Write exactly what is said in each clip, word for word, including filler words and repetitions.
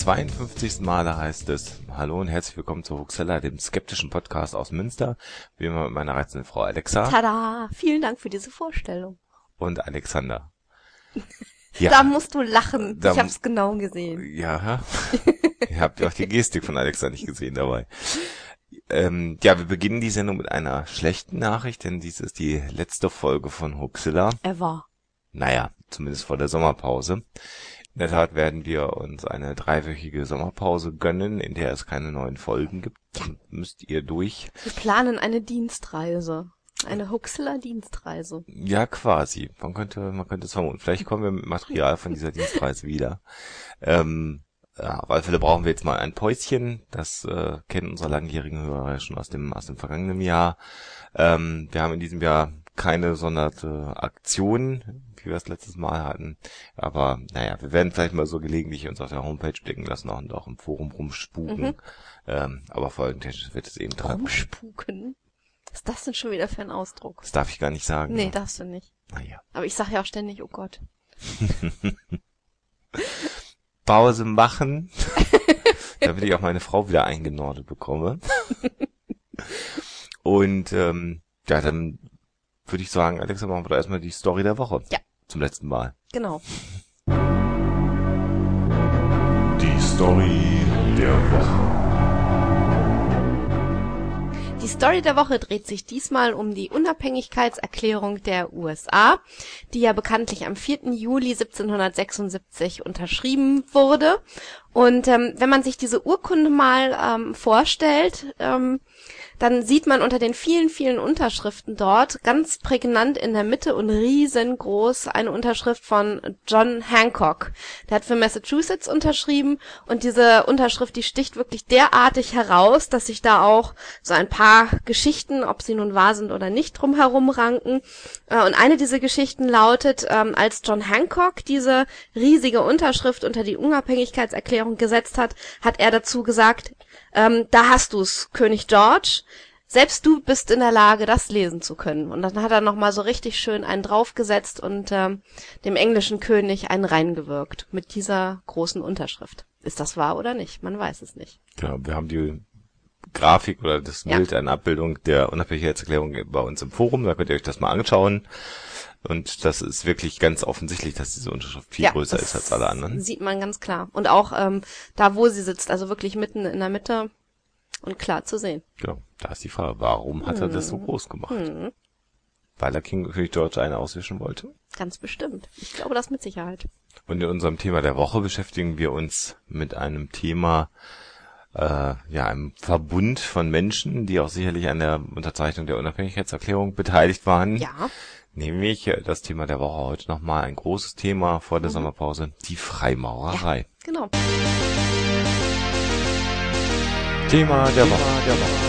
zweiundfünfzigsten Male heißt es Hallo und herzlich willkommen zu Huxilla, dem skeptischen Podcast aus Münster. Wie immer mit meiner reizenden Frau Alexa. Tada! Vielen Dank für diese Vorstellung. Und Alexander. Ja, da musst du lachen. Da, ich hab's genau gesehen. Ja, ihr habt ja auch die Gestik von Alexa nicht gesehen dabei. Ähm, ja, wir beginnen die Sendung mit einer schlechten Nachricht, denn dies ist die letzte Folge von Huxilla. Ever. Naja, zumindest vor der Sommerpause. In der Tat werden wir uns eine dreiwöchige Sommerpause gönnen, in der es keine neuen Folgen gibt. Dann müsst ihr durch. Wir planen eine Dienstreise. Eine Huxilla-Dienstreise. Ja, quasi. Man könnte, man könnte es vermuten. Vielleicht kommen wir mit Material von dieser Dienstreise wieder. Ähm, ja, auf alle Fälle brauchen wir jetzt mal ein Päuschen. Das äh, kennen unsere langjährigen Hörer ja schon aus dem, aus dem vergangenen Jahr. Ähm, wir haben in diesem Jahr keine gesonderte Aktion, wie wir es letztes Mal hatten. Aber naja, wir werden vielleicht mal so gelegentlich uns auf der Homepage blicken lassen und auch im Forum rumspuken. Mhm. Ähm, aber folgentechnisch wird es eben drei Rumspuken? Was ist das denn schon wieder für ein Ausdruck? Das darf ich gar nicht sagen. Nee, darfst du nicht. Naja. Aber ich sag ja auch ständig, oh Gott. Pause machen, damit ich auch meine Frau wieder eingenordet bekomme. Und ähm, ja, dann würde ich sagen, Alexa, machen wir doch erstmal die Story der Woche. Ja. Zum letzten Mal. Genau. Die Story der Woche. Die Story der Woche dreht sich diesmal um die Unabhängigkeitserklärung der U S A, die ja bekanntlich am vierten Juli siebzehnhundertsechsundsiebzig unterschrieben wurde. Und ähm, wenn man sich diese Urkunde mal ähm, vorstellt, ähm, dann sieht man unter den vielen, vielen Unterschriften dort ganz prägnant in der Mitte und riesengroß eine Unterschrift von John Hancock. Der hat für Massachusetts unterschrieben und diese Unterschrift, die sticht wirklich derartig heraus, dass sich da auch so ein paar Geschichten, ob sie nun wahr sind oder nicht, drumherum ranken. Und eine dieser Geschichten lautet, als John Hancock diese riesige Unterschrift unter die Unabhängigkeitserklärung gesetzt hat, hat er dazu gesagt, Ähm, da hast du's, König George. Selbst du bist in der Lage, das lesen zu können. Und dann hat er nochmal so richtig schön einen draufgesetzt und ähm, dem englischen König einen reingewirkt mit dieser großen Unterschrift. Ist das wahr oder nicht? Man weiß es nicht. Ja, wir haben die Grafik oder das Bild, ja. Eine Abbildung der Unabhängigkeitserklärung bei uns im Forum. Da könnt ihr euch das mal anschauen. Und das ist wirklich ganz offensichtlich, dass diese Unterschrift viel ja, größer ist als alle anderen. Sieht man ganz klar. Und auch ähm, da, wo sie sitzt, also wirklich mitten in der Mitte und klar zu sehen. Genau, da ist die Frage, warum hat hm. er das so groß gemacht? Hm. Weil er King König George eine auswischen wollte? Ganz bestimmt. Ich glaube das mit Sicherheit. Und in unserem Thema der Woche beschäftigen wir uns mit einem Thema, äh, ja, einem Verbund von Menschen, die auch sicherlich an der Unterzeichnung der Unabhängigkeitserklärung beteiligt waren. Ja. Nämlich das Thema der Woche heute nochmal ein großes Thema vor der mhm. Sommerpause, die Freimaurerei. Ja, genau. Thema der Woche. Der Woche.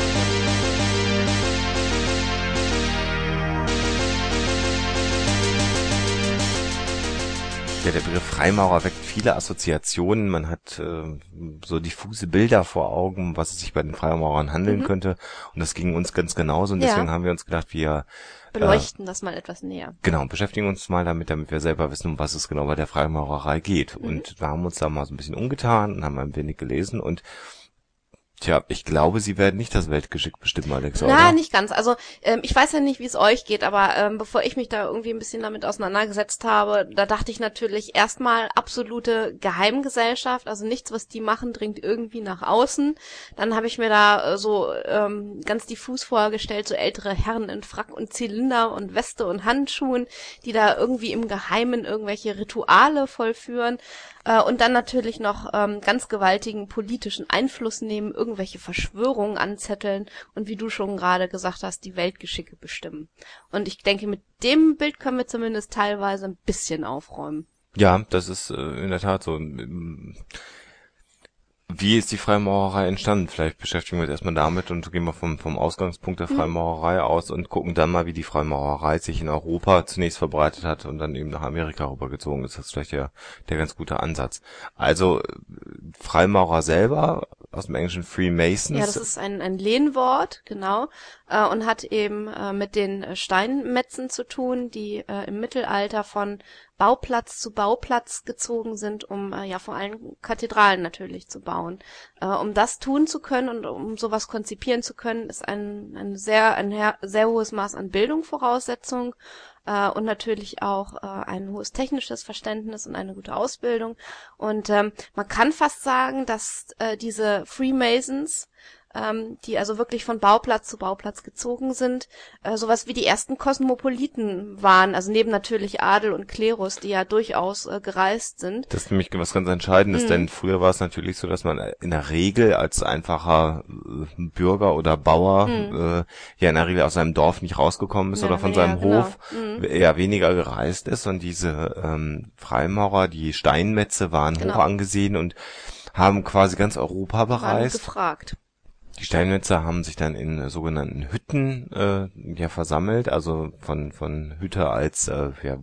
Ja, der Begriff Freimaurer weckt viele Assoziationen. Man hat äh, so diffuse Bilder vor Augen, was es sich bei den Freimaurern handeln mhm. könnte. Und das ging uns ganz genauso. Und deswegen ja. haben wir uns gedacht, wir beleuchten äh, das mal etwas näher. Genau, beschäftigen uns mal damit, damit wir selber wissen, um was es genau bei der Freimaurerei geht. Mhm. Und wir haben uns da mal so ein bisschen umgetan und haben ein wenig gelesen und tja, ich glaube, sie werden nicht das Weltgeschick bestimmen, Alexa, Na, oder? nicht ganz. Also ähm, ich weiß ja nicht, wie es euch geht, aber ähm, bevor ich mich da irgendwie ein bisschen damit auseinandergesetzt habe, da dachte ich natürlich erstmal absolute Geheimgesellschaft, also nichts, was die machen, dringt irgendwie nach außen. Dann habe ich mir da äh, so ähm, ganz diffus vorgestellt, so ältere Herren in Frack und Zylinder und Weste und Handschuhen, die da irgendwie im Geheimen irgendwelche Rituale vollführen. Und dann natürlich noch ähm, ganz gewaltigen politischen Einfluss nehmen, irgendwelche Verschwörungen anzetteln und wie du schon gerade gesagt hast, die Weltgeschicke bestimmen. Und ich denke, mit dem Bild können wir zumindest teilweise ein bisschen aufräumen. Ja, das ist äh, in der Tat so. Wie ist die Freimaurerei entstanden? Vielleicht beschäftigen wir uns erstmal damit und gehen wir vom, vom Ausgangspunkt der Freimaurerei mhm. aus und gucken dann mal, wie die Freimaurerei sich in Europa zunächst verbreitet hat und dann eben nach Amerika rübergezogen ist. Das ist vielleicht der, der ganz gute Ansatz. Also Freimaurer selber aus dem englischen Freemasons. Ja, das ist ein, ein Lehnwort, genau, äh, und hat eben äh, mit den Steinmetzen zu tun, die äh, im Mittelalter von Bauplatz zu Bauplatz gezogen sind, um äh, ja vor allem Kathedralen natürlich zu bauen. Äh, um das tun zu können und um sowas konzipieren zu können, ist ein, ein sehr ein her- sehr hohes Maß an Bildung Voraussetzung äh, und natürlich auch äh, ein hohes technisches Verständnis und eine gute Ausbildung. Und ähm, man kann fast sagen, dass äh, diese Freemasons, ähm, die also wirklich von Bauplatz zu Bauplatz gezogen sind, äh, sowas wie die ersten Kosmopoliten waren, also neben natürlich Adel und Klerus, die ja durchaus äh, gereist sind. Das ist nämlich was ganz Entscheidendes, mhm. denn früher war es natürlich so, dass man in der Regel als einfacher äh, Bürger oder Bauer mhm. äh, ja in der Regel aus seinem Dorf nicht rausgekommen ist ja, oder von ja, seinem genau. Hof mhm. eher weniger gereist ist, und diese ähm, Freimaurer, die Steinmetze, waren genau. hoch angesehen und haben quasi ganz Europa bereist. Waren gefragt. Die Steinmetze haben sich dann in sogenannten Hütten äh, ja versammelt, also von von Hütte als äh, ja,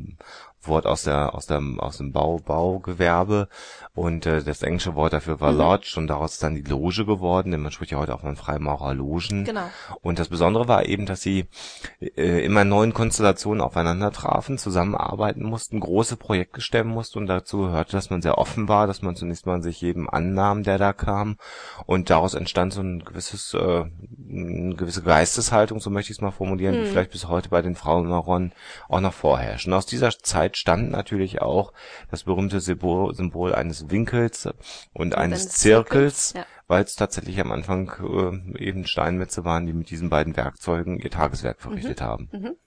Wort aus der aus dem aus dem Bau Baugewerbe, und äh, das englische Wort dafür war mhm. Lodge, und daraus ist dann die Loge geworden, denn man spricht ja heute auch von Freimaurerlogen. Genau. Und das Besondere war eben, dass sie äh, immer in neuen Konstellationen aufeinander trafen, zusammenarbeiten mussten, große Projekte stemmen mussten, und dazu gehörte, dass man sehr offen war, dass man zunächst mal sich jedem annahm, der da kam, und daraus entstand so ein gewisses äh, eine gewisse Geisteshaltung, so möchte ich es mal formulieren, mhm. die vielleicht bis heute bei den Freimaurern auch noch vorherrscht. Und aus dieser Zeit stand natürlich auch das berühmte Symbol, Symbol eines Winkels und, und eines Zirkels, Zirkels ja. weil es tatsächlich am Anfang äh, eben Steinmetze waren, die mit diesen beiden Werkzeugen ihr Tageswerk verrichtet mhm. haben. Mhm.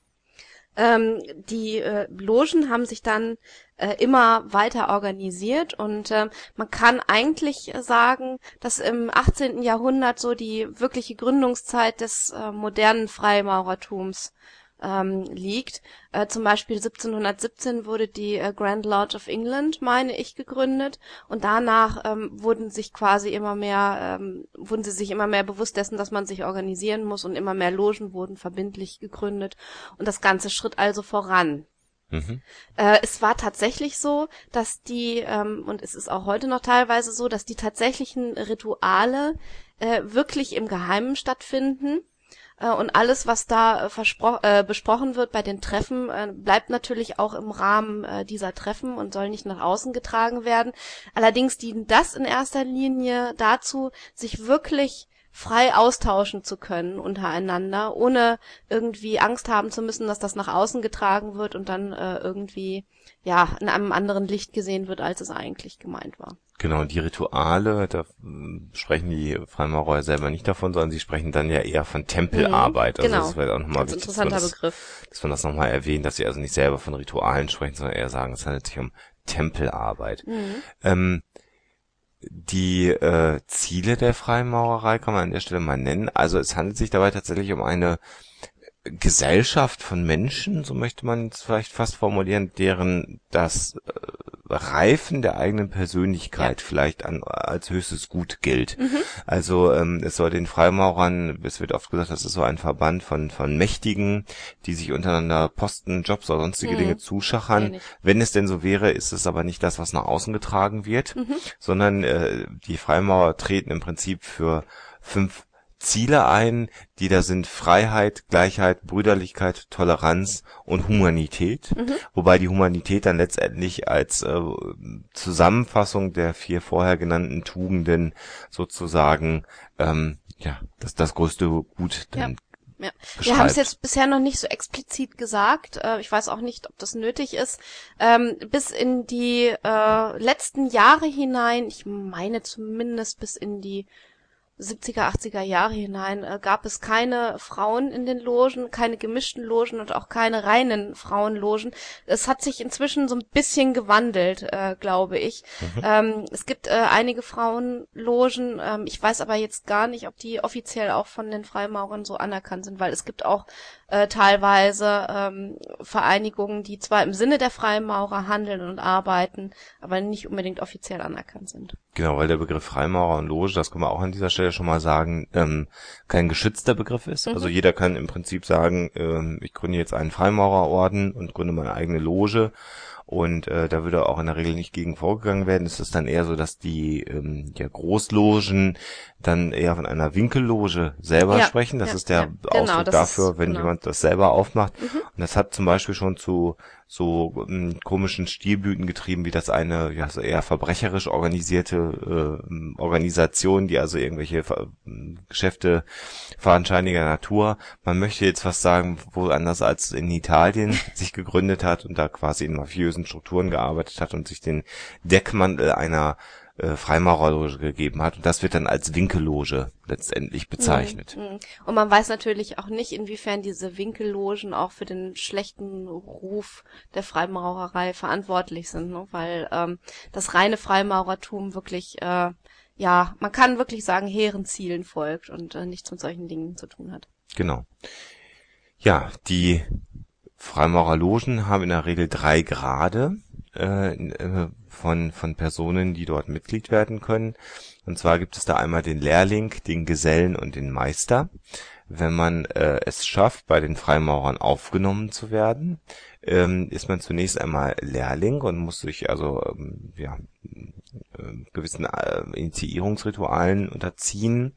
Ähm, die äh, Logen haben sich dann äh, immer weiter organisiert, und äh, man kann eigentlich sagen, dass im achtzehnten Jahrhundert so die wirkliche Gründungszeit des äh, modernen Freimaurertums ähm, liegt. Äh, zum Beispiel siebzehnhundertsiebzehn wurde die äh, Grand Lodge of England, meine ich, gegründet, und danach ähm, wurden sich quasi immer mehr, ähm, wurden sie sich immer mehr bewusst dessen, dass man sich organisieren muss, und immer mehr Logen wurden verbindlich gegründet, und das Ganze schritt also voran. Mhm. Äh, es war tatsächlich so, dass die, ähm, und es ist auch heute noch teilweise so, dass die tatsächlichen Rituale äh, wirklich im Geheimen stattfinden. Und alles, was da äh, verspro- äh, besprochen wird bei den Treffen, äh, bleibt natürlich auch im Rahmen äh, dieser Treffen und soll nicht nach außen getragen werden. Allerdings dient das in erster Linie dazu, sich wirklich frei austauschen zu können untereinander, ohne irgendwie Angst haben zu müssen, dass das nach außen getragen wird und dann äh, irgendwie ja in einem anderen Licht gesehen wird, als es eigentlich gemeint war. Genau, die Rituale, da sprechen die Freimaurer selber nicht davon, sondern sie sprechen dann ja eher von Tempelarbeit. Mhm, genau. Also das wäre auch nochmal wichtig, interessanter dass man, das, Begriff. dass man das nochmal erwähnt, dass sie also nicht selber von Ritualen sprechen, sondern eher sagen, es handelt sich um Tempelarbeit. Mhm. Ähm, die äh, Ziele der Freimaurerei kann man an der Stelle mal nennen. Also es handelt sich dabei tatsächlich um eine Gesellschaft von Menschen, so möchte man es vielleicht fast formulieren, deren das äh, Reifen der eigenen Persönlichkeit ja. vielleicht an, als höchstes Gut gilt. Mhm. Also ähm, es soll den Freimaurern, es wird oft gesagt, das ist so ein Verband von von Mächtigen, die sich untereinander Posten, Jobs oder sonstige mhm. Dinge zuschachern. Ja, wenn es denn so wäre, ist es aber nicht das, was nach außen getragen wird, mhm. sondern äh, die Freimaurer treten im Prinzip für fünf Ziele ein, die da sind: Freiheit, Gleichheit, Brüderlichkeit, Toleranz und Humanität. Mhm. Wobei die Humanität dann letztendlich als äh, Zusammenfassung der vier vorher genannten Tugenden sozusagen ähm, ja das das größte Gut dann ja. Ja. Wir haben es jetzt bisher noch nicht so explizit gesagt. Äh, ich weiß auch nicht, ob das nötig ist. Ähm, bis in die äh, letzten Jahre hinein, ich meine zumindest bis in die siebziger, achtziger Jahre hinein, äh, gab es keine Frauen in den Logen, keine gemischten Logen und auch keine reinen Frauenlogen. Es hat sich inzwischen so ein bisschen gewandelt, äh, glaube ich. Mhm. Ähm, es gibt äh, einige Frauenlogen, ähm, ich weiß aber jetzt gar nicht, ob die offiziell auch von den Freimaurern so anerkannt sind, weil es gibt auch äh, teilweise ähm, Vereinigungen, die zwar im Sinne der Freimaurer handeln und arbeiten, aber nicht unbedingt offiziell anerkannt sind. Genau, weil der Begriff Freimaurer und Loge, das können wir auch an dieser Stelle schon mal sagen, ähm, kein geschützter Begriff ist. Mhm. Also jeder kann im Prinzip sagen, ähm, ich gründe jetzt einen Freimaurerorden und gründe meine eigene Loge. und äh, da würde auch in der Regel nicht gegen vorgegangen werden. Es ist dann eher so, dass die ähm, ja, Großlogen dann eher von einer Winkelloge selber Ja, sprechen. Das ja, ist der ja, genau, Ausdruck das dafür, ist- wenn genau. jemand das selber aufmacht. Mhm. Und das hat zum Beispiel schon zu so ähm, komischen Stilblüten getrieben, wie das eine ja so eher verbrecherisch organisierte äh, Organisation, die also irgendwelche Ver Geschäfte fadenscheiniger Natur, man möchte jetzt fast sagen, woanders als in Italien sich gegründet hat und da quasi in mafiösen Strukturen gearbeitet hat und sich den Deckmantel einer äh, Freimaurerloge gegeben hat. Und das wird dann als Winkelloge letztendlich bezeichnet. Mhm. Und man weiß natürlich auch nicht, inwiefern diese Winkellogen auch für den schlechten Ruf der Freimaurerei verantwortlich sind, ne? Weil ähm, das reine Freimaurertum wirklich, äh, ja, man kann wirklich sagen, hehren Zielen folgt und äh, nichts mit solchen Dingen zu tun hat. Genau. Ja, die Freimaurerlogen haben in der Regel drei Grade äh, äh, von von Personen, die dort Mitglied werden können. Und zwar gibt es da einmal den Lehrling, den Gesellen und den Meister. Wenn man äh, es schafft, bei den Freimaurern aufgenommen zu werden, ähm, ist man zunächst einmal Lehrling und muss sich also ähm, ja äh, gewissen äh, Initiierungsritualen unterziehen.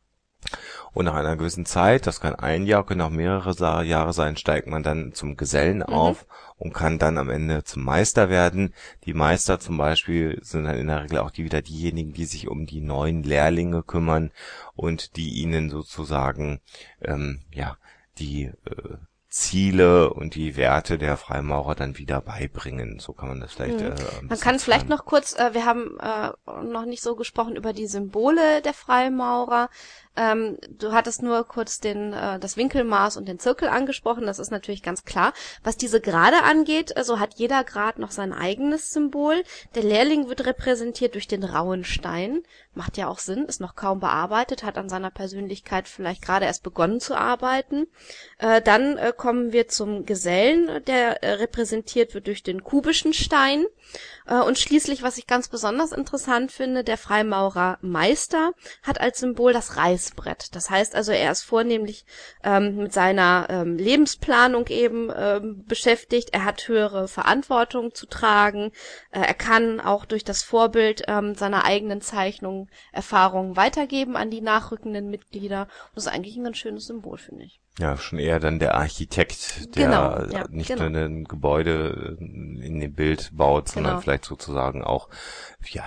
Und nach einer gewissen Zeit, das kann ein Jahr, können auch mehrere Sa- Jahre sein, steigt man dann zum Gesellen auf und kann dann am Ende zum Meister werden. Die Meister zum Beispiel sind dann in der Regel auch die wieder diejenigen, die sich um die neuen Lehrlinge kümmern und die ihnen sozusagen ähm, ja die äh, Ziele und die Werte der Freimaurer dann wieder beibringen. So kann man das vielleicht. Äh, ein Man kann bisschen vielleicht sagen. noch kurz, äh, wir haben äh, noch nicht so gesprochen über die Symbole der Freimaurer. Ähm, du hattest nur kurz den äh, das Winkelmaß und den Zirkel angesprochen, das ist natürlich ganz klar. Was diese Grade angeht, also hat jeder Grad noch sein eigenes Symbol. Der Lehrling wird repräsentiert durch den rauen Stein. Macht ja auch Sinn, ist noch kaum bearbeitet, hat an seiner Persönlichkeit vielleicht gerade erst begonnen zu arbeiten. Äh, dann äh, kommen wir zum Gesellen, der äh, repräsentiert wird durch den kubischen Stein. Äh, und schließlich, was ich ganz besonders interessant finde, der Freimaurermeister hat als Symbol das Reißbrett. Das heißt also, er ist vornehmlich ähm, mit seiner ähm, Lebensplanung eben ähm, beschäftigt. Er hat höhere Verantwortung zu tragen. Äh, er kann auch durch das Vorbild ähm, seiner eigenen Zeichnungen Erfahrungen weitergeben an die nachrückenden Mitglieder. Und das ist eigentlich ein ganz schönes Symbol, finde ich. Ja, schon eher dann der Architekt, der Genau, ja, nicht genau. nur ein Gebäude in dem Bild baut, sondern Genau. vielleicht sozusagen auch ja,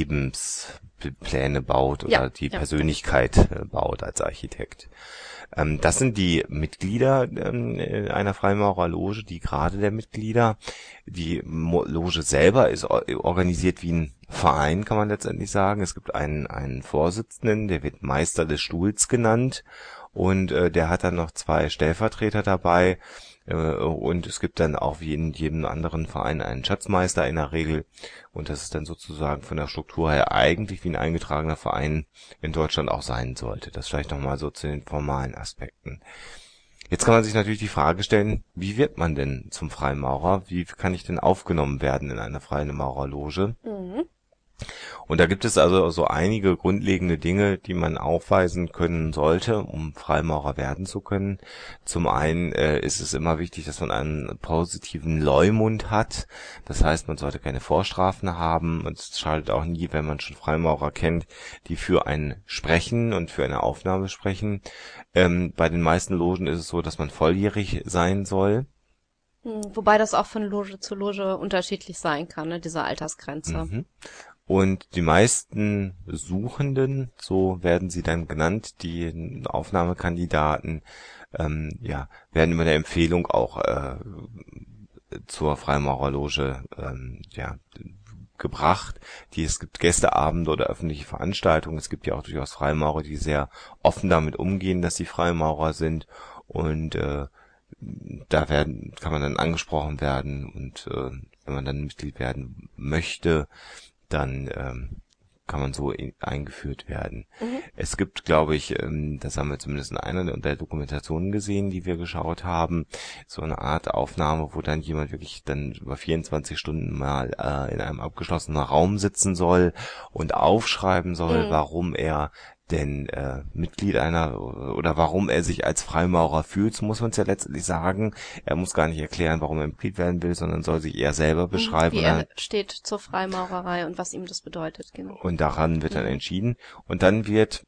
Lebenspläne baut oder Ja, die ja. Persönlichkeit äh, baut als Architekt. Ähm, das sind die Mitglieder ähm, einer Freimaurerloge, die Grade der Mitglieder. Die Mo- Loge selber ist o- organisiert wie ein Verein, kann man letztendlich sagen. Es gibt einen, einen Vorsitzenden, der wird Meister des Stuhls genannt. Und äh, der hat dann noch zwei Stellvertreter dabei. Äh, und es gibt dann auch wie in jedem anderen Verein einen Schatzmeister in der Regel. Und das ist dann sozusagen von der Struktur her eigentlich wie ein eingetragener Verein in Deutschland auch sein sollte. Das vielleicht nochmal so zu den formalen Aspekten. Jetzt kann man sich natürlich die Frage stellen, wie wird man denn zum Freimaurer? Wie kann ich denn aufgenommen werden in eine Freimaurerloge? Mhm. Und da gibt es also so einige grundlegende Dinge, die man aufweisen können sollte, um Freimaurer werden zu können. Zum einen äh, ist es immer wichtig, dass man einen positiven Leumund hat. Das heißt, man sollte keine Vorstrafen haben. Und es schadet auch nie, wenn man schon Freimaurer kennt, die für ein Sprechen und für eine Aufnahme sprechen. Ähm, bei den meisten Logen ist es so, dass man volljährig sein soll. Hm, Wobei das auch von Loge zu Loge unterschiedlich sein kann, ne, diese Altersgrenze. Mhm. Und die meisten Suchenden, so werden sie dann genannt, die Aufnahmekandidaten, ähm, ja, werden über eine Empfehlung auch äh, zur Freimaurerloge ähm, ja, gebracht. Die, es gibt Gästeabende oder öffentliche Veranstaltungen. Es gibt ja auch durchaus Freimaurer, die sehr offen damit umgehen, dass sie Freimaurer sind. Und äh, da werden kann man dann angesprochen werden. Und äh, wenn man dann Mitglied werden möchte, dann ähm, kann man so in, eingeführt werden. Mhm. Es gibt, glaube ich, ähm, das haben wir zumindest in einer der Dokumentationen gesehen, die wir geschaut haben, so eine Art Aufnahme, wo dann jemand wirklich dann über vierundzwanzig Stunden mal äh, in einem abgeschlossenen Raum sitzen soll und aufschreiben soll, Mhm. warum er denn äh, Mitglied einer oder warum er sich als Freimaurer fühlt, so muss man es ja letztendlich sagen. Er muss gar nicht erklären, warum er Mitglied werden will, sondern soll sich eher selber beschreiben. Wie er steht zur Freimaurerei und was ihm das bedeutet, genau. Und daran wird dann entschieden. Und dann wird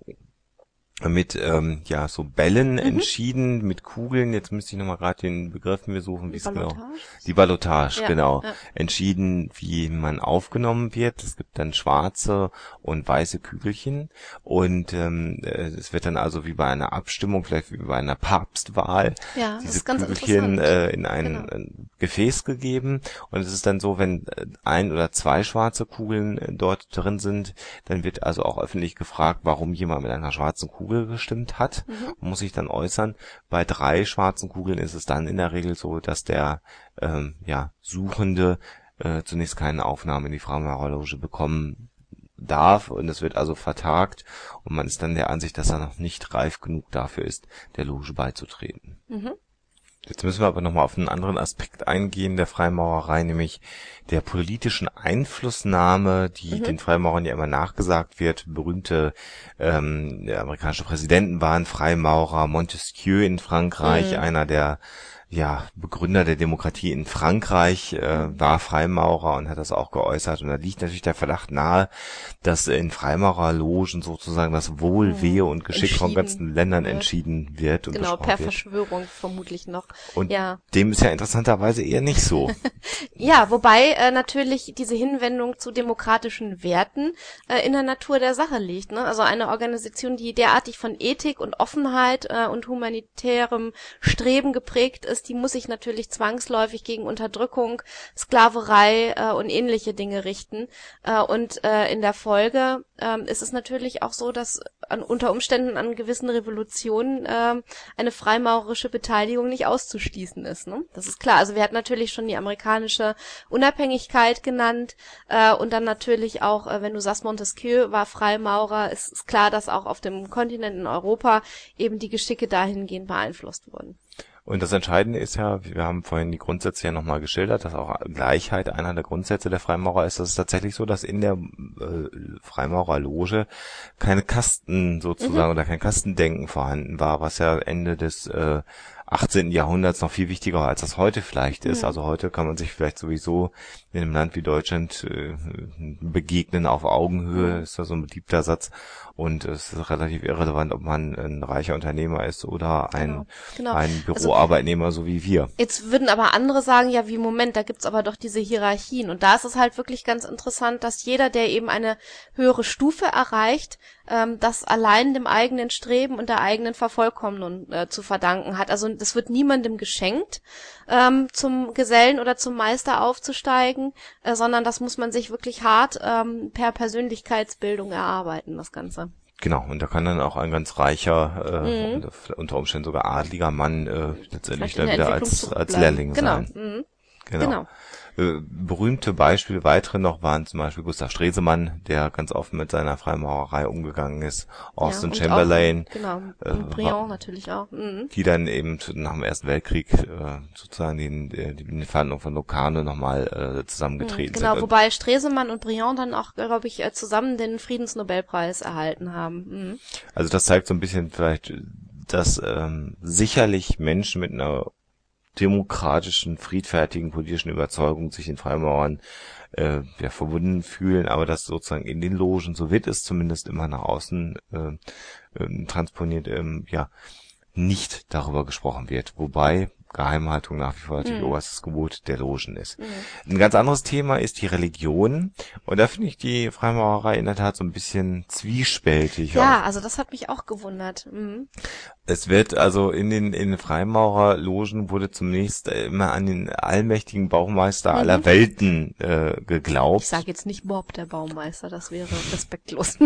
mit ähm, ja so Bällen mhm. entschieden, mit Kugeln, jetzt müsste ich nochmal gerade den Begriff mir suchen, wie es genau. Die Ballotage, ja, genau. Ja. Entschieden, wie man aufgenommen wird. Es gibt dann schwarze und weiße Kügelchen und ähm, es wird dann also wie bei einer Abstimmung, vielleicht wie bei einer Papstwahl, ja, diese Kügelchen äh, in ein genau. Gefäß gegeben. Und es ist dann so, wenn ein oder zwei schwarze Kugeln dort drin sind, dann wird also auch öffentlich gefragt, warum jemand mit einer schwarzen Kugel gestimmt hat, mhm. muss sich dann äußern. Bei drei schwarzen Kugeln ist es dann in der Regel so, dass der ähm, ja Suchende äh, zunächst keine Aufnahme in die Freimaurerloge bekommen darf und es wird also vertagt und man ist dann der Ansicht, dass er noch nicht reif genug dafür ist, der Loge beizutreten. Mhm. Jetzt müssen wir aber nochmal auf einen anderen Aspekt eingehen der Freimaurerei, nämlich der politischen Einflussnahme, die mhm. den Freimaurern ja immer nachgesagt wird. Berühmte ähm, amerikanische Präsidenten waren Freimaurer, Montesquieu in Frankreich, mhm. einer der ja Begründer der Demokratie in Frankreich, äh, war Freimaurer und hat das auch geäußert. Und da liegt natürlich der Verdacht nahe, dass in Freimaurerlogen sozusagen das Wohl, Wehe und Geschick von ganzen Ländern entschieden wird. Und genau, per wird. Verschwörung vermutlich noch. Und ja. dem ist ja interessanterweise eher nicht so. Ja, wobei äh, natürlich diese Hinwendung zu demokratischen Werten äh, in der Natur der Sache liegt. Ne? Also eine Organisation, die derartig von Ethik und Offenheit äh, und humanitärem Streben geprägt ist, die muss sich natürlich zwangsläufig gegen Unterdrückung, Sklaverei äh, und ähnliche Dinge richten. Äh, und äh, in der Folge äh, ist es natürlich auch so, dass an, unter Umständen an gewissen Revolutionen äh, eine freimaurerische Beteiligung nicht auszuschließen ist. Ne? Das ist klar. Also wir hatten natürlich schon die amerikanische Unabhängigkeit genannt äh, und dann natürlich auch, äh, wenn du sagst, Montesquieu war Freimaurer, ist, ist klar, dass auch auf dem Kontinent in Europa eben die Geschicke dahingehend beeinflusst wurden. Und das Entscheidende ist ja, wir haben vorhin die Grundsätze ja nochmal geschildert, dass auch Gleichheit einer der Grundsätze der Freimaurer ist. Das ist tatsächlich so, dass in der äh, Freimaurerloge keine Kasten sozusagen mhm. oder kein Kastendenken vorhanden war, was ja Ende des äh, achtzehnten Jahrhunderts noch viel wichtiger als das heute vielleicht ist. Mhm. Also heute kann man sich vielleicht sowieso in einem Land wie Deutschland äh, begegnen auf Augenhöhe, mhm. ist ja so ein beliebter Satz. Und es ist relativ irrelevant, ob man ein reicher Unternehmer ist oder ein, genau. Genau. ein Büroarbeitnehmer, also, so wie wir. Jetzt würden aber andere sagen, ja wie Moment, da gibt's aber doch diese Hierarchien. Und da ist es halt wirklich ganz interessant, dass jeder, der eben eine höhere Stufe erreicht, ähm, das allein dem eigenen Streben und der eigenen Vervollkommnung äh, zu verdanken hat. Also das wird niemandem geschenkt, ähm, zum Gesellen oder zum Meister aufzusteigen, äh, sondern das muss man sich wirklich hart ähm, per Persönlichkeitsbildung erarbeiten, das Ganze. Genau, und da kann dann auch ein ganz reicher, äh, mhm. unter Umständen sogar adliger Mann äh, letztendlich dann wieder als als Lehrling genau. sein. Mhm. Genau. genau. Äh, berühmte Beispiele, weitere noch, waren zum Beispiel Gustav Stresemann, der ganz offen mit seiner Freimaurerei umgegangen ist, Austin ja, Chamberlain. Auch, genau, und Briand äh, natürlich auch. Mhm. Die dann eben nach dem Ersten Weltkrieg äh, sozusagen den, die, die Verhandlungen von Locarno nochmal äh, zusammengetreten mhm, genau, sind. Genau, wobei Stresemann und Briand dann auch, glaube ich, zusammen den Friedensnobelpreis erhalten haben. Mhm. Also das zeigt so ein bisschen vielleicht, dass ähm, sicherlich Menschen mit einer demokratischen, friedfertigen, politischen Überzeugung sich den Freimaurern äh, ja, verbunden fühlen, aber dass sozusagen in den Logen, so wird es zumindest immer nach außen äh, äh, transponiert, ähm, ja, nicht darüber gesprochen wird. Wobei Geheimhaltung nach wie vor natürlich mhm. oberstes Gebot der Logen ist. Mhm. Ein ganz anderes Thema ist die Religion. Und da finde ich die Freimaurerei in der Tat so ein bisschen zwiespältig. Ja, also das hat mich auch gewundert. Mhm. Es wird also in den, in den Freimaurerlogen wurde zunächst immer an den allmächtigen Baumeister mhm. aller Welten äh, geglaubt. Ich sage jetzt nicht Bob, der Baumeister, das wäre respektlos.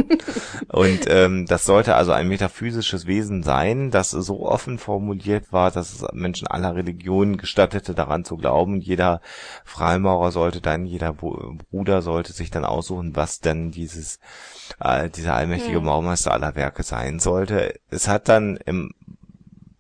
Und ähm, das sollte also ein metaphysisches Wesen sein, das so offen formuliert war, dass es Menschen aller Religionen gestattete, daran zu glauben. Jeder Freimaurer sollte dann, jeder Bruder sollte sich dann aussuchen, was denn dieses äh, dieser allmächtige mhm. Baumeister aller Werke sein sollte. Es hat dann im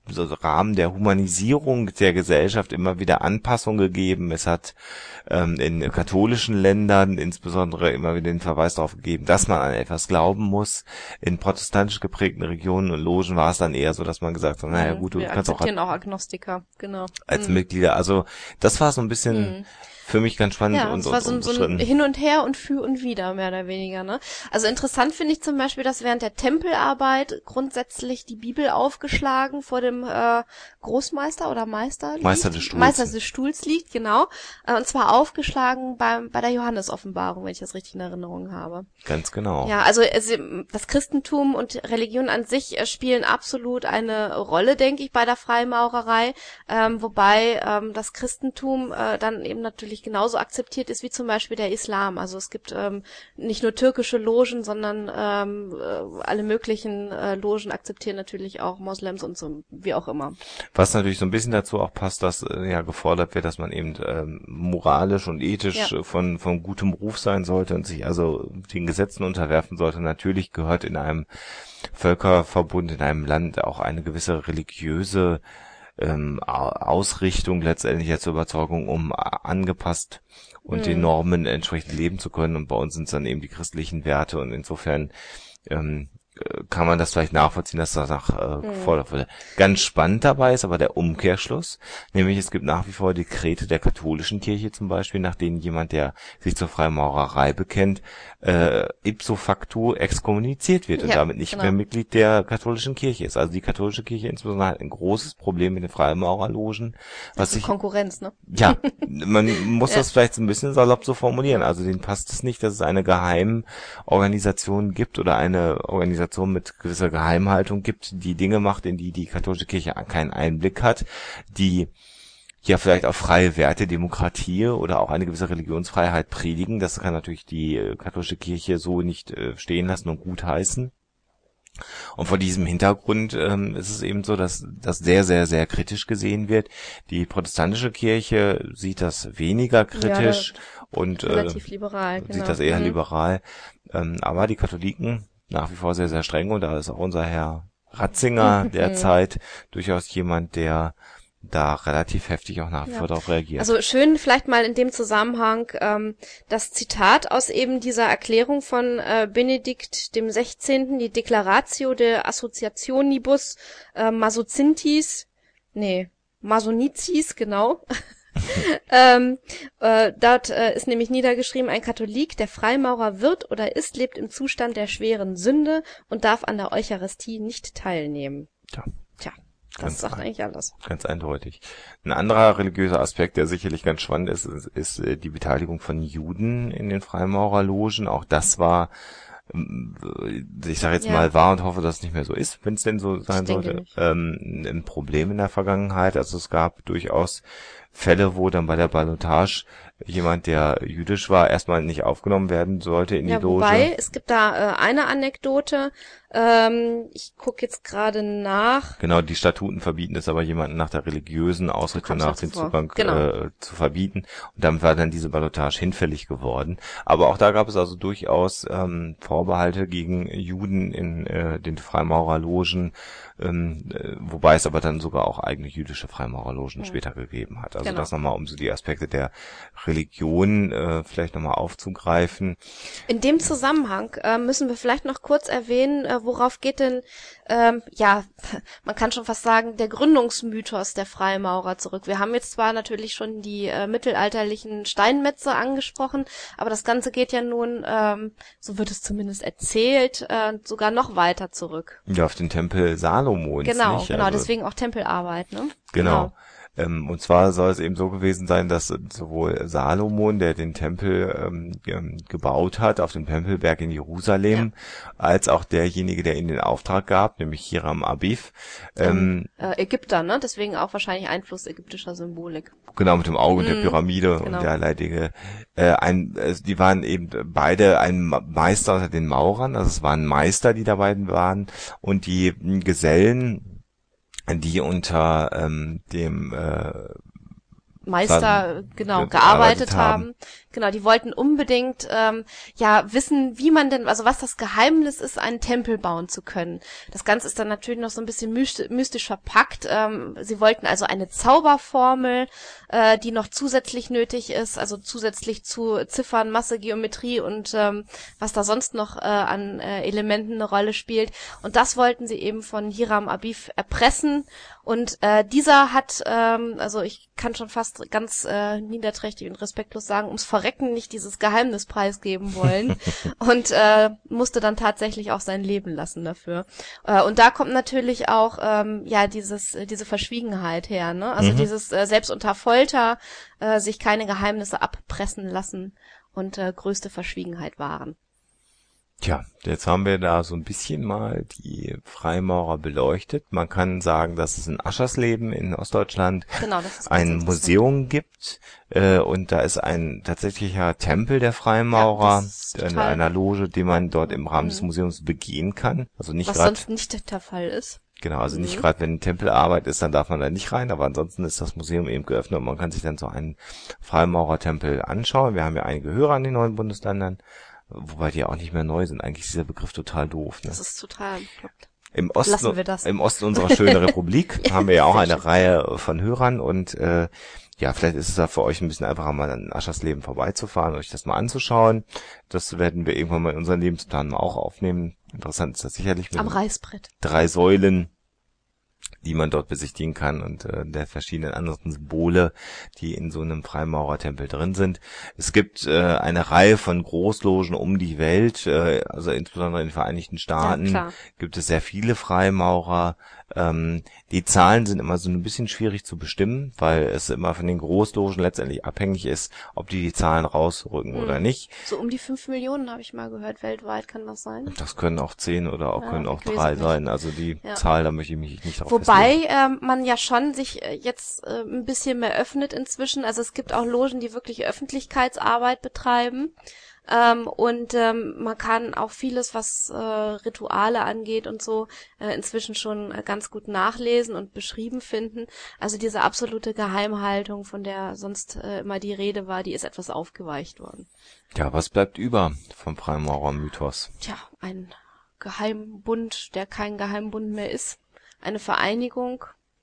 so Rahmen der Humanisierung der Gesellschaft immer wieder Anpassungen gegeben. Es hat ähm, in katholischen Ländern insbesondere immer wieder den Verweis darauf gegeben, dass man an etwas glauben muss. In protestantisch geprägten Regionen und Logen war es dann eher so, dass man gesagt hat, naja gut, du Wir kannst auch akzeptieren auch Agnostiker, genau. als Mhm. Mitglieder. Also das war so ein bisschen Mhm. für mich ganz spannend Ja, und, es und war so, ein- so ein umstritten. Hin und Her und für und wider, mehr oder weniger, ne? Also interessant finde ich zum Beispiel, dass während der Tempelarbeit grundsätzlich die Bibel aufgeschlagen vor dem äh, Großmeister oder Meister liegt. Meister des Stuhls. Meister des Stuhls liegt, genau. Äh, und zwar aufgeschlagen beim, bei der Johannesoffenbarung, wenn ich das richtig in Erinnerung habe. Ganz genau. Ja, also es, das Christentum und Religion an sich äh, spielen absolut eine Rolle, denke ich, bei der Freimaurerei, ähm, wobei ähm, das Christentum äh, dann eben natürlich genauso akzeptiert ist wie zum Beispiel der Islam. Also es gibt ähm, nicht nur türkische Logen, sondern ähm, äh, alle möglichen äh, Logen akzeptieren natürlich auch Moslems und so, wie auch immer. Was natürlich so ein bisschen dazu auch passt, dass äh, ja gefordert wird, dass man eben ähm, moralisch und ethisch Ja. äh, von von gutem Ruf sein sollte und sich also den Gesetzen unterwerfen sollte. Natürlich gehört in einem Völkerverbund, in einem Land auch eine gewisse religiöse ähm, Au- Ausrichtung letztendlich ja zur Überzeugung, um a- angepasst und den Normen entsprechend leben zu können. Und bei uns sind es dann eben die christlichen Werte und insofern ähm, äh, kann man das vielleicht nachvollziehen, dass danach äh, gefordert wurde. Ganz spannend dabei ist aber der Umkehrschluss, nämlich es gibt nach wie vor Dekrete der katholischen Kirche zum Beispiel, nach denen jemand, der sich zur Freimaurerei bekennt, äh, ipso facto exkommuniziert wird und Ja, damit nicht genau. mehr Mitglied der katholischen Kirche ist. Also die katholische Kirche insbesondere hat ein großes Problem mit den Freimaurerlogen, was sich Konkurrenz, ne? ja, man muss Ja. das vielleicht so ein bisschen salopp so formulieren. Also denen passt es nicht, dass es eine Geheimorganisation gibt oder eine Organisation mit gewisser Geheimhaltung gibt, die Dinge macht, in die die katholische Kirche keinen Einblick hat, die ja vielleicht auch freie Werte, Demokratie oder auch eine gewisse Religionsfreiheit predigen. Das kann natürlich die äh, katholische Kirche so nicht äh, stehen lassen und gutheißen. Und vor diesem Hintergrund ähm, ist es eben so, dass das sehr, sehr, sehr kritisch gesehen wird. Die protestantische Kirche sieht das weniger kritisch und äh, Relativ liberal, genau. sieht das eher Mhm. liberal. Ähm, aber die Katholiken nach wie vor sehr, sehr streng und da ist auch unser Herr Ratzinger derzeit durchaus jemand, der da relativ heftig auch nach wie Ja. vor darauf reagiert. Also schön vielleicht mal in dem Zusammenhang ähm, das Zitat aus eben dieser Erklärung von äh, Benedikt dem Sechzehnten, die Declaratio de Associationibus äh, Masocintis, nee, Masonicis, genau. ähm, äh, dort äh, ist nämlich niedergeschrieben, ein Katholik, der Freimaurer wird oder ist, lebt im Zustand der schweren Sünde und darf an der Eucharistie nicht teilnehmen. Tja. Tja, das Ganz sagt ein- eigentlich alles. Ganz eindeutig. Ein anderer religiöser Aspekt, der sicherlich ganz spannend ist, ist, ist äh, die Beteiligung von Juden in den Freimaurerlogen. Auch das war, ähm, ich sage jetzt Ja. mal, war und hoffe, dass es nicht mehr so ist, wenn es denn so sein denke sollte, nicht. ähm, ein Problem in der Vergangenheit. Also es gab durchaus Fälle, wo dann bei der Ballotage jemand, der jüdisch war, erstmal nicht aufgenommen werden sollte in Ja, die Loge. wobei, es gibt da äh, eine Anekdote, ähm, ich gucke jetzt gerade nach. Genau, die Statuten verbieten es aber jemanden nach der religiösen Ausrichtung Kommst nach dazu den vor. Zugang Genau. äh, zu verbieten. Und damit war dann diese Ballotage hinfällig geworden. Aber auch da gab es also durchaus ähm, Vorbehalte gegen Juden in äh, den Freimaurerlogen, ähm, äh, wobei es aber dann sogar auch eigene jüdische Freimaurerlogen Ja. später gegeben hat. Also Genau. das nochmal, um so die Aspekte der Religion äh, vielleicht nochmal aufzugreifen. In dem Zusammenhang äh, müssen wir vielleicht noch kurz erwähnen, äh, worauf geht denn, ähm, ja, man kann schon fast sagen, der Gründungsmythos der Freimaurer zurück. Wir haben jetzt zwar natürlich schon die äh, mittelalterlichen Steinmetze angesprochen, aber das Ganze geht ja nun, ähm, so wird es zumindest erzählt, äh, sogar noch weiter zurück. Ja, auf den Tempel Salomons. Genau, nicht? genau, Also, deswegen auch Tempelarbeit, ne? Genau. Ähm, und zwar soll es eben so gewesen sein, dass sowohl Salomon, der den Tempel ähm, ähm, gebaut hat, auf dem Tempelberg in Jerusalem, als auch derjenige, der ihn den Auftrag gab, nämlich Hiram Abif, ähm, Äh, Ägypter, ne? Deswegen auch wahrscheinlich Einfluss ägyptischer Symbolik. genau mit dem Auge und der Mhm, Pyramide genau. und derlei Dinge. Äh, ein, äh, die waren eben beide ein Ma- Meister unter den Maurern, also es waren Meister, die dabei waren, und die mh, Gesellen, die unter ähm, dem äh, Meister Dann, genau ja, gearbeitet gearbeitet haben. haben. Genau, die wollten unbedingt ähm, ja wissen, wie man denn, also was das Geheimnis ist, einen Tempel bauen zu können. Das Ganze ist dann natürlich noch so ein bisschen mystisch, mystisch verpackt. Ähm, sie wollten also eine Zauberformel, äh, die noch zusätzlich nötig ist, also zusätzlich zu Ziffern, Masse, Geometrie und ähm, was da sonst noch äh, an äh, Elementen eine Rolle spielt. Und das wollten sie eben von Hiram Abif erpressen. Und äh, dieser hat, ähm, also ich kann schon fast ganz äh, niederträchtig und respektlos sagen, ums Verrecken nicht dieses Geheimnis preisgeben wollen und äh, musste dann tatsächlich auch sein Leben lassen dafür. Äh, und da kommt natürlich auch ähm, ja dieses diese Verschwiegenheit her, ne? Also Mhm. dieses äh, selbst unter Folter äh, sich keine Geheimnisse abpressen lassen und äh, größte Verschwiegenheit wahren. Tja, jetzt haben wir da so ein bisschen mal die Freimaurer beleuchtet. Man kann sagen, dass es in Aschersleben in Ostdeutschland Genau, das ist ganz ein interessant. Museum gibt äh, und da ist ein tatsächlicher Tempel der Freimaurer Ja, das ist in total- einer Loge, die man dort im Rahmen des Mhm. Museums begehen kann. Also nicht Was gerade sonst nicht der Fall ist. Genau, also nicht Mhm. gerade, wenn Tempelarbeit ist, dann darf man da nicht rein, aber ansonsten ist das Museum eben geöffnet und man kann sich dann so einen Freimaurertempel anschauen. Wir haben ja einige Hörer an den neuen Bundesländern, wobei die auch nicht mehr neu sind. Eigentlich ist dieser Begriff total doof. Ne? Das ist total bekloppt. Im Osten, Lassen wir das. Im Osten unserer schönen Republik haben wir ja auch Sehr eine schön. Reihe von Hörern und äh, ja, vielleicht ist es ja für euch ein bisschen einfacher, mal an Aschersleben vorbeizufahren, euch das mal anzuschauen. Das werden wir irgendwann mal in unseren Lebensplan auch aufnehmen. Interessant ist das sicherlich mit Am Reißbrett. drei Säulen, die man dort besichtigen kann und äh, der verschiedenen anderen Symbole, die in so einem Freimaurertempel drin sind. Es gibt äh, eine Reihe von Großlogen um die Welt, äh, also insbesondere in den Vereinigten Staaten Ja, klar. gibt es sehr viele Freimaurer. Ähm, die Zahlen sind immer so ein bisschen schwierig zu bestimmen, weil es immer von den Großlogen letztendlich abhängig ist, ob die die Zahlen rausrücken Mhm. oder nicht. So um die fünf Millionen habe ich mal gehört, weltweit kann das sein. Das können auch zehn oder auch Ja, können auch ich weiß drei es nicht. sein. Also die Ja. Zahl, da möchte ich mich nicht drauf festlegen. Wobei ähm, man ja schon sich äh, jetzt äh, ein bisschen mehr öffnet inzwischen. Also es gibt auch Logen, die wirklich Öffentlichkeitsarbeit betreiben. Ähm, und ähm, man kann auch vieles, was äh, Rituale angeht und so, äh, inzwischen schon äh, ganz gut nachlesen und beschrieben finden. Also diese absolute Geheimhaltung, von der sonst äh, immer die Rede war, die ist etwas aufgeweicht worden. Ja, was bleibt über vom Freimaurermythos? Tja, ein Geheimbund, der kein Geheimbund mehr ist. Eine Vereinigung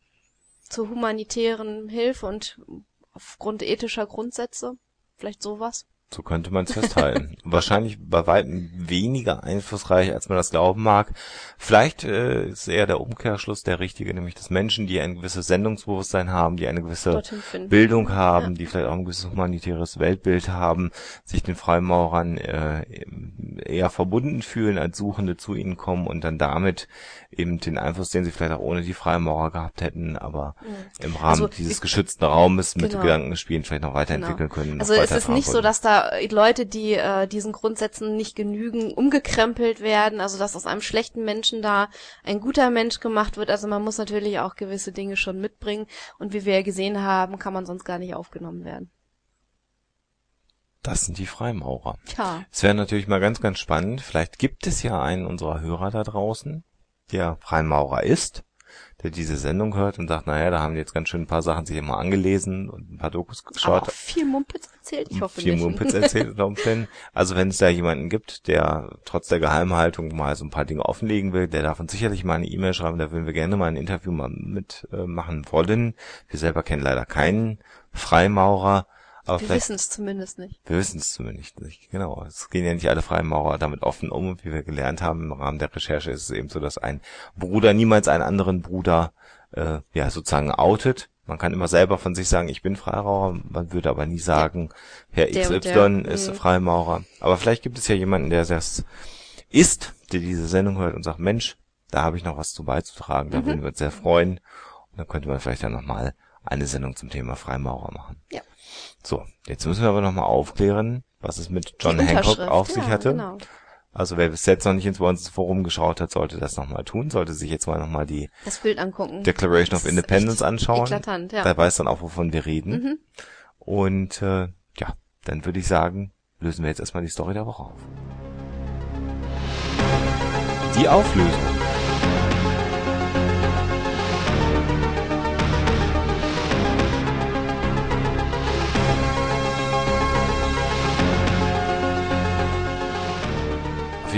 zur humanitären Hilfe und aufgrund ethischer Grundsätze. Vielleicht sowas. So könnte man es festhalten. Wahrscheinlich bei weitem weniger einflussreich, als man das glauben mag. Vielleicht äh, ist eher der Umkehrschluss der richtige, nämlich dass Menschen, die ein gewisses Sendungsbewusstsein haben, die eine gewisse Dorthin finden. Bildung haben, Ja. die vielleicht auch ein gewisses humanitäres Weltbild haben, sich den Freimaurern äh, eher verbunden fühlen, als Suchende zu ihnen kommen und dann damit eben den Einfluss, den sie vielleicht auch ohne die Freimaurer gehabt hätten, aber im Rahmen Also, dieses ich- geschützten Raumes mit Genau. Gedankenspielen vielleicht noch weiterentwickeln Genau. können. Also noch es ist weiterfahren nicht so, wollen. dass da Leute, die äh, diesen Grundsätzen nicht genügen, umgekrempelt werden, also dass aus einem schlechten Menschen da ein guter Mensch gemacht wird. Also man muss natürlich auch gewisse Dinge schon mitbringen und wie wir ja gesehen haben, kann man sonst gar nicht aufgenommen werden. Das sind die Freimaurer. Tja, Es wäre natürlich mal ganz, ganz spannend. Vielleicht gibt es ja einen unserer Hörer da draußen, der Freimaurer ist, der diese Sendung hört und sagt, naja, da haben die jetzt ganz schön ein paar Sachen sich immer angelesen und ein paar Dokus aber geschaut. auch viel Mumpitz erzählt, ich hoffe viel nicht. Mumpitz erzählt unter Umständen. Also wenn es da jemanden gibt, der trotz der Geheimhaltung mal so ein paar Dinge offenlegen will, der darf uns sicherlich mal eine E-Mail schreiben, da würden wir gerne mal ein Interview mal mitmachen äh, wollen. Wir selber kennen leider keinen Freimaurer. Aber Wir vielleicht, wissen es zumindest nicht. wir wissen es zumindest nicht. Genau. Es gehen ja nicht alle Freimaurer damit offen um. Und wie wir gelernt haben im Rahmen der Recherche ist es eben so, dass ein Bruder niemals einen anderen Bruder äh, ja sozusagen outet. Man kann immer selber von sich sagen, ich bin Freimaurer. Man würde aber nie sagen, Herr Der X und Y der. ist Mhm. Freimaurer. Aber vielleicht gibt es ja jemanden, der das ist, der diese Sendung hört und sagt, Mensch, da habe ich noch was zu beizutragen. Da Mhm. würden wir uns sehr freuen. Und dann könnte man vielleicht dann nochmal eine Sendung zum Thema Freimaurer machen. Ja. So, jetzt müssen wir aber nochmal aufklären, was es mit John Die Hancock Unterschrift, auf sich ja, hatte. Genau. Also wer bis jetzt noch nicht ins bei uns ins Forum geschaut hat, sollte das nochmal tun, sollte sich jetzt mal nochmal die Das Bild angucken. Declaration Das of ist Independence echt anschauen. Eklatant, ja. Da weiß dann auch, wovon wir reden. Mhm. Und äh, ja, dann würde ich sagen, lösen wir jetzt erstmal die Story der Woche auf. Die Auflösung.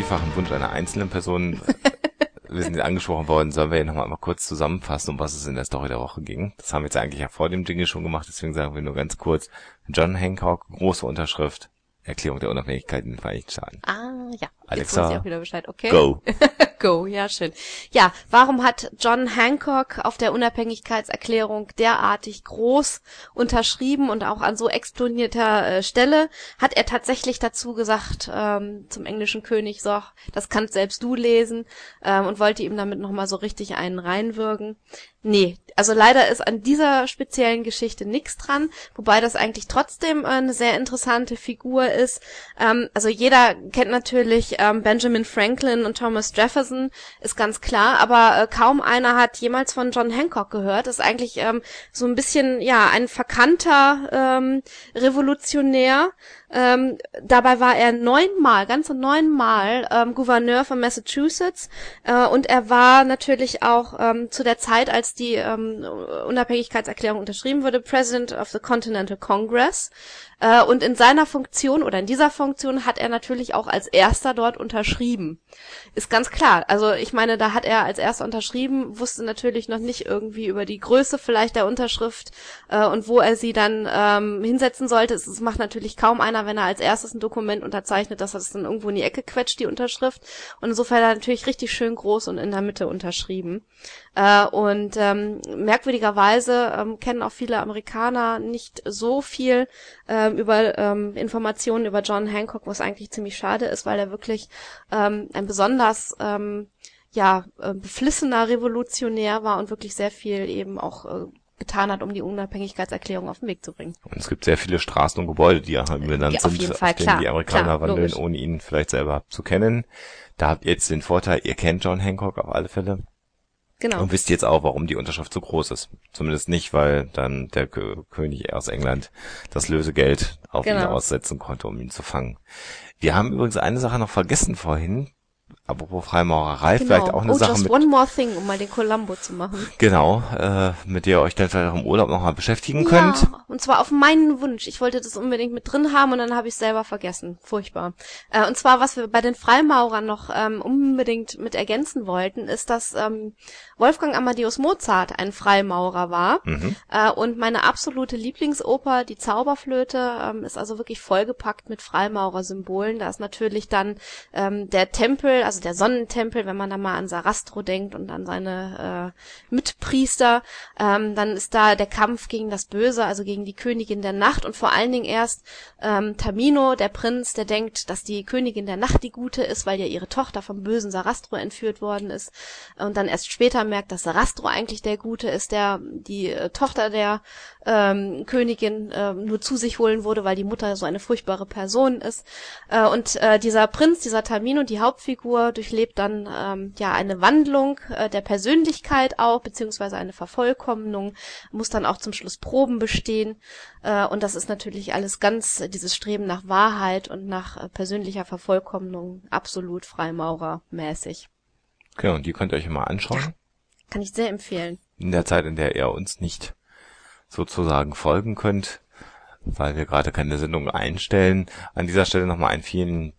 vielfachen Wunsch einer einzelnen Person, wir sind angesprochen worden, sollen wir ja nochmal mal kurz zusammenfassen, um was es in der Story der Woche ging. Das haben wir jetzt eigentlich ja vor dem Jingle schon gemacht, deswegen sagen wir nur ganz kurz. John Hancock, große Unterschrift, Erklärung der Unabhängigkeit in den Vereinigten Staaten. Ah, ja. Alexa, jetzt weiß ich auch wieder Bescheid. Okay. Go. Go, ja, schön. Ja, warum hat John Hancock auf der Unabhängigkeitserklärung derartig groß unterschrieben und auch an so exponierter äh, Stelle? Hat er tatsächlich dazu gesagt, ähm, zum englischen König, so, das kannst selbst du lesen, ähm, und wollte ihm damit nochmal so richtig einen reinwürgen? Nee, also leider ist an dieser speziellen Geschichte nichts dran, wobei das eigentlich trotzdem eine sehr interessante Figur ist. Ähm, also jeder kennt natürlich ähm, Benjamin Franklin und Thomas Jefferson, ist ganz klar, aber äh, kaum einer hat jemals von John Hancock gehört. Ist eigentlich ähm, so ein bisschen, ja, ein verkannter ähm, Revolutionär. Ähm, dabei war er neunmal, ganze neunmal ähm, Gouverneur von Massachusetts, äh, und er war natürlich auch ähm, zu der Zeit, als die ähm, Unabhängigkeitserklärung unterschrieben wurde, President of the Continental Congress. Äh, und in seiner Funktion oder in dieser Funktion hat er natürlich auch als erster dort unterschrieben. Ist ganz klar. Also ich meine, da hat er als erster unterschrieben, wusste natürlich noch nicht irgendwie über die Größe vielleicht der Unterschrift äh, und wo er sie dann ähm, hinsetzen sollte. Es, es macht natürlich kaum einer, wenn er als erstes ein Dokument unterzeichnet, dass er es dann irgendwo in die Ecke quetscht, die Unterschrift. Und insofern hat er natürlich richtig schön groß und in der Mitte unterschrieben. Äh, und ähm, merkwürdigerweise ähm, kennen auch viele Amerikaner nicht so viel ähm, über ähm, Informationen über John Hancock, was eigentlich ziemlich schade ist, weil er wirklich ähm, ein besonders ähm, ja äh, beflissener Revolutionär war und wirklich sehr viel eben auch äh, getan hat, um die Unabhängigkeitserklärung auf den Weg zu bringen. Und es gibt sehr viele Straßen und Gebäude, die ja benannt ja, auf sind, jeden Fall, auf denen klar, die Amerikaner klar, wandeln, logisch. ohne ihn vielleicht selber zu kennen. Da habt ihr jetzt den Vorteil, ihr kennt John Hancock auf alle Fälle. Genau. Und wisst jetzt auch, warum die Unterschrift so groß ist. Zumindest nicht, weil dann der K- König aus England das Lösegeld auf Genau. ihn aussetzen konnte, um ihn zu fangen. Wir haben übrigens eine Sache noch vergessen vorhin. Apropos Freimaurerei, Genau. vielleicht auch eine oh, Sache just mit, one more thing, um mal den Columbo zu machen. genau, äh, mit der ihr euch dann vielleicht auch im Urlaub nochmal beschäftigen könnt. Ja, und zwar auf meinen Wunsch. Ich wollte das unbedingt mit drin haben und dann habe ich es selber vergessen. Furchtbar. Äh, und zwar, was wir bei den Freimaurern noch ähm, unbedingt mit ergänzen wollten, ist, dass ähm, Wolfgang Amadeus Mozart ein Freimaurer war. Mhm. Äh, und meine absolute Lieblingsoper, die Zauberflöte, ähm, ist also wirklich vollgepackt mit Freimaurer-Symbolen. Da ist natürlich dann ähm, der Tempel, also der Sonnentempel, wenn man da mal an Sarastro denkt und an seine äh, Mitpriester. Ähm, dann ist da der Kampf gegen das Böse, also gegen die Königin der Nacht und vor allen Dingen erst ähm, Tamino, der Prinz, der denkt, dass die Königin der Nacht die Gute ist, weil ja ihre Tochter vom bösen Sarastro entführt worden ist. Und dann erst später merkt, dass Sarastro eigentlich der Gute ist, der die äh, Tochter der ähm, Königin äh, nur zu sich holen wurde, weil die Mutter so eine furchtbare Person ist. Äh, und äh, dieser Prinz, dieser Tamino, die Hauptfigur, durchlebt dann ähm, ja eine Wandlung äh, der Persönlichkeit auch, beziehungsweise eine Vervollkommnung, muss dann auch zum Schluss Proben bestehen. Äh, und das ist natürlich alles ganz, äh, dieses Streben nach Wahrheit und nach äh, persönlicher Vervollkommnung absolut freimaurermäßig. Genau, und die könnt ihr euch mal anschauen. Ja. Kann ich sehr empfehlen. In der Zeit, in der ihr uns nicht sozusagen folgen könnt, weil wir gerade keine Sendung einstellen. An dieser Stelle nochmal einen vielen,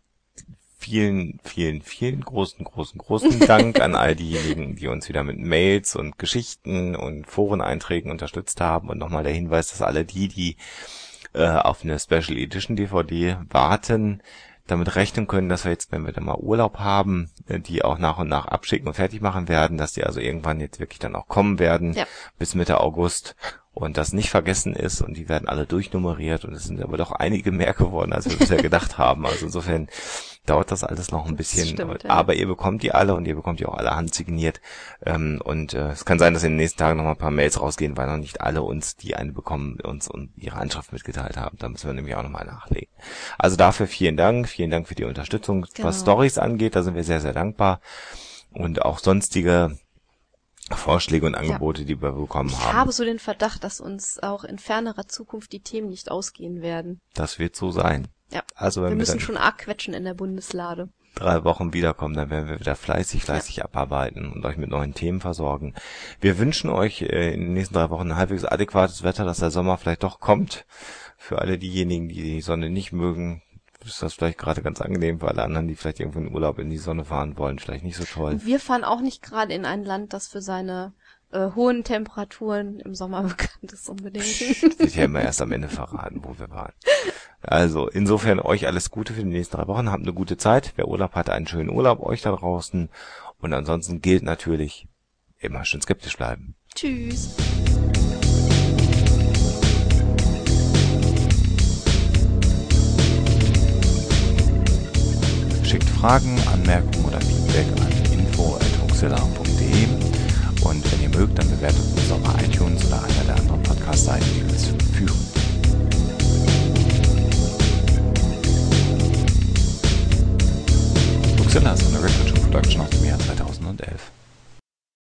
vielen, vielen, vielen großen, großen, großen Dank an all diejenigen, die uns wieder mit Mails und Geschichten und Foreneinträgen unterstützt haben. Und nochmal der Hinweis, dass alle die, die äh, auf eine Special Edition D V D warten, damit rechnen können, dass wir jetzt, wenn wir dann mal Urlaub haben, die auch nach und nach abschicken und fertig machen werden, dass die also irgendwann jetzt wirklich dann auch kommen werden, ja. bis Mitte August und das nicht vergessen ist und die werden alle durchnummeriert und es sind aber doch einige mehr geworden, als wir bisher gedacht haben. Also insofern dauert das alles noch ein bisschen, stimmt, ja. aber ihr bekommt die alle und ihr bekommt die auch alle handsigniert ähm, und äh, es kann sein, dass in den nächsten Tagen noch mal ein paar Mails rausgehen, weil noch nicht alle uns, die eine bekommen, uns und ihre Anschrift mitgeteilt haben. Da müssen wir nämlich auch nochmal nachlegen. Also dafür vielen Dank, vielen Dank für die Unterstützung, genau. Was Storys angeht, da sind wir sehr, sehr dankbar und auch sonstige Vorschläge und Angebote, ja. die wir bekommen ich haben. Ich habe so den Verdacht, dass uns auch in fernerer Zukunft die Themen nicht ausgehen werden. Das wird so sein. Ja. Also wenn wir müssen wir schon arg quetschen in der Bundeslade. Drei Wochen wiederkommen, dann werden wir wieder fleißig, fleißig ja. abarbeiten und euch mit neuen Themen versorgen. Wir wünschen euch äh, in den nächsten drei Wochen ein halbwegs adäquates Wetter, dass der Sommer vielleicht doch kommt. Für alle diejenigen, die die Sonne nicht mögen, ist das vielleicht gerade ganz angenehm, für alle anderen, die vielleicht irgendwo in Urlaub in die Sonne fahren wollen, vielleicht nicht so toll. Wir fahren auch nicht gerade in ein Land, das für seine äh, hohen Temperaturen im Sommer bekannt ist unbedingt. Das wird ja immer erst am Ende verraten, wo wir waren. Also insofern euch alles Gute für die nächsten drei Wochen. Habt eine gute Zeit. Wer Urlaub hat, einen schönen Urlaub euch da draußen. Und ansonsten gilt natürlich, immer schön skeptisch bleiben. Tschüss. Schickt Fragen, Anmerkungen oder Feedback an info at huxilla punkt de und wenn ihr mögt, dann bewertet uns auch bei iTunes oder einer der anderen Podcast-Seiten, die uns führen. Huxilla ist eine Record Show Production aus dem Jahr